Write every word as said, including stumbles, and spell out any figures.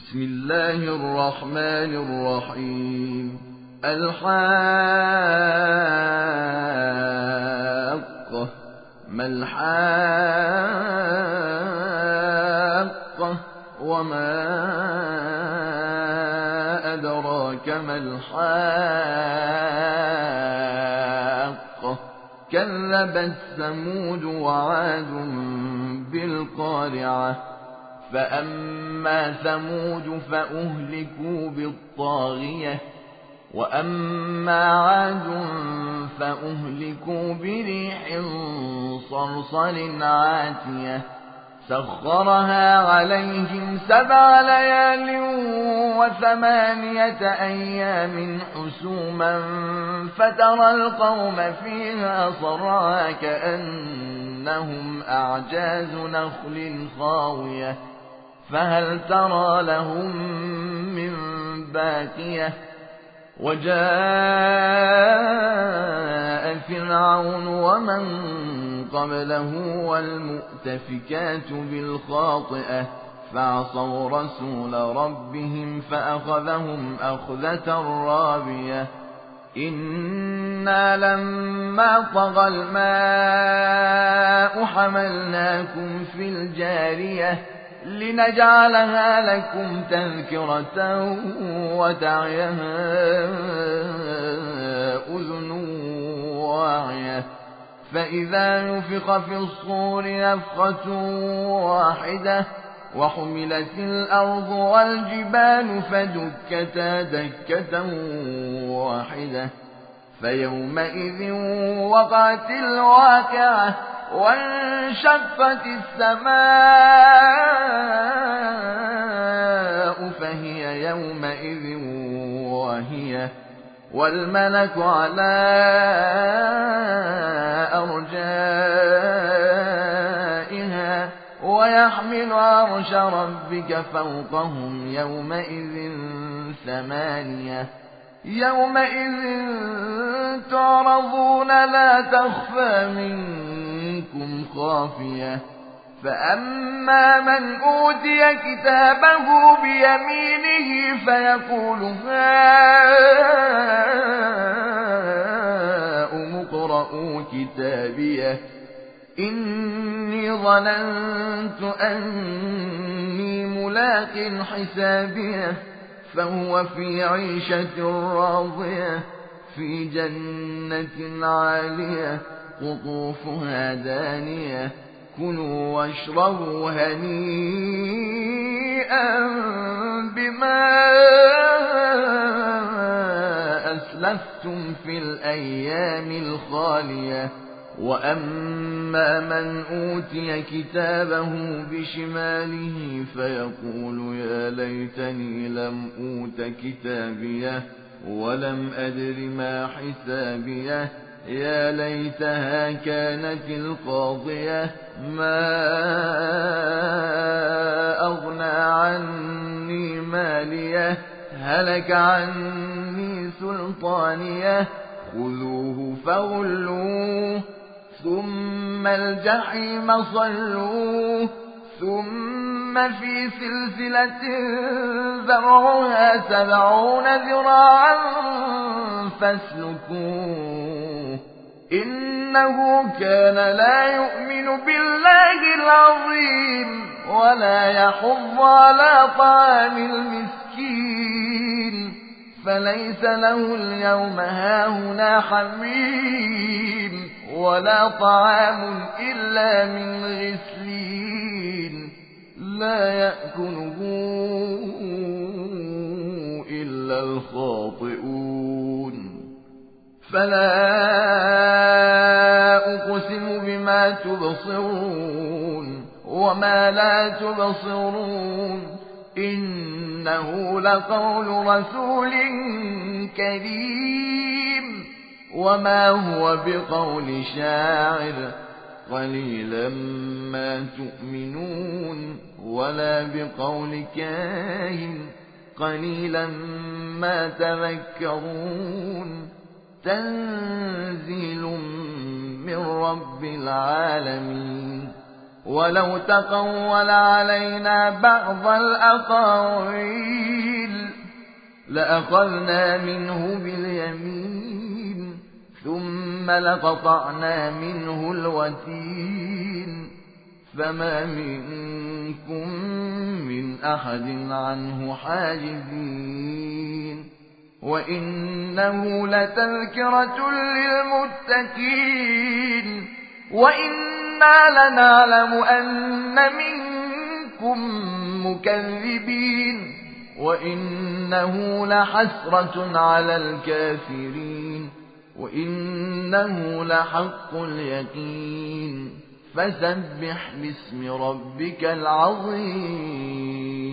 بسم الله الرحمن الرحيم. الحاقة. ما الحاقة وما أدراك ما الحاقة. كذبت ثمود وعاد بالقارعة. فأما ثمود فأهلكوا بالطاغية وأما عاد فأهلكوا بريح صرصر عاتية سخرها عليهم سبع ليال وثمانية أيام حسوما فترى القوم فيها صرعى كأنهم أعجاز نخل خاوية فهل ترى لهم من باقية. وجاء فرعون ومن قبله والمؤتفكات بالخاطئة فعصوا رسول ربهم فأخذهم أخذة رابية. إنا لما طغى الماء حملناكم في الجارية لنجعلها لكم تذكرة وتعيها أذن واعية. فإذا نفخ في الصور نفخة واحدة وحملت الأرض والجبال فدكتا دكة واحدة فيومئذ وقعت الواقعة وانشقت السماء فهي يومئذ واهية والملك على أرجائها ويحمل عرش ربك فوقهم يومئذ ثمانية. يومئذ تعرضون لا تخفى منكم خافية. فأما من أوتي كتابه بيمينه فيقول هاؤم اقرءوا كتابيه إني ظننت أني ملاق حسابيه فهو في عيشة راضية في جنة عالية قطوفها دانية كلوا واشربوا هنيئا بما أسلفتم في الأيام الخالية. وأما من أوتي كتابه بشماله فيقول يا ليتني لم أوت كتابيه ولم أدر ما حسابيه يا ليتها كانت القاضية ما أغنى عني ماليه هلك عني سلطانيه خذوه فغلوه ثم الجحيم صلوه ثم في سلسلة ذرعها سبعون ذراعا فاسلكوه إنه كان لا يؤمن بالله العظيم ولا يحض على طعام المسكين فليس له اليوم هاهنا حميم ولا طعام إلا من غسلين لا يأكله إلا الخاطئون. فلا أقسم بما تبصرون وما لا تبصرون إنه لقول رسول كريم وما هو بقول شاعر قليلا ما تؤمنون ولا بقول كاهن قليلا ما تذكرون. تنزيل من رب العالمين. ولو تقول علينا بعض الأقاويل لأخذنا منه باليمين ثم لقطعنا منه الوتين فما منكم من أحد عنه حاجزين وإنه لتذكرة للمتقين وإنا لنعلم أن منكم مكذبين وإنه لحسرة على الكافرين وإنه لحق اليقين فسبح باسم ربك العظيم.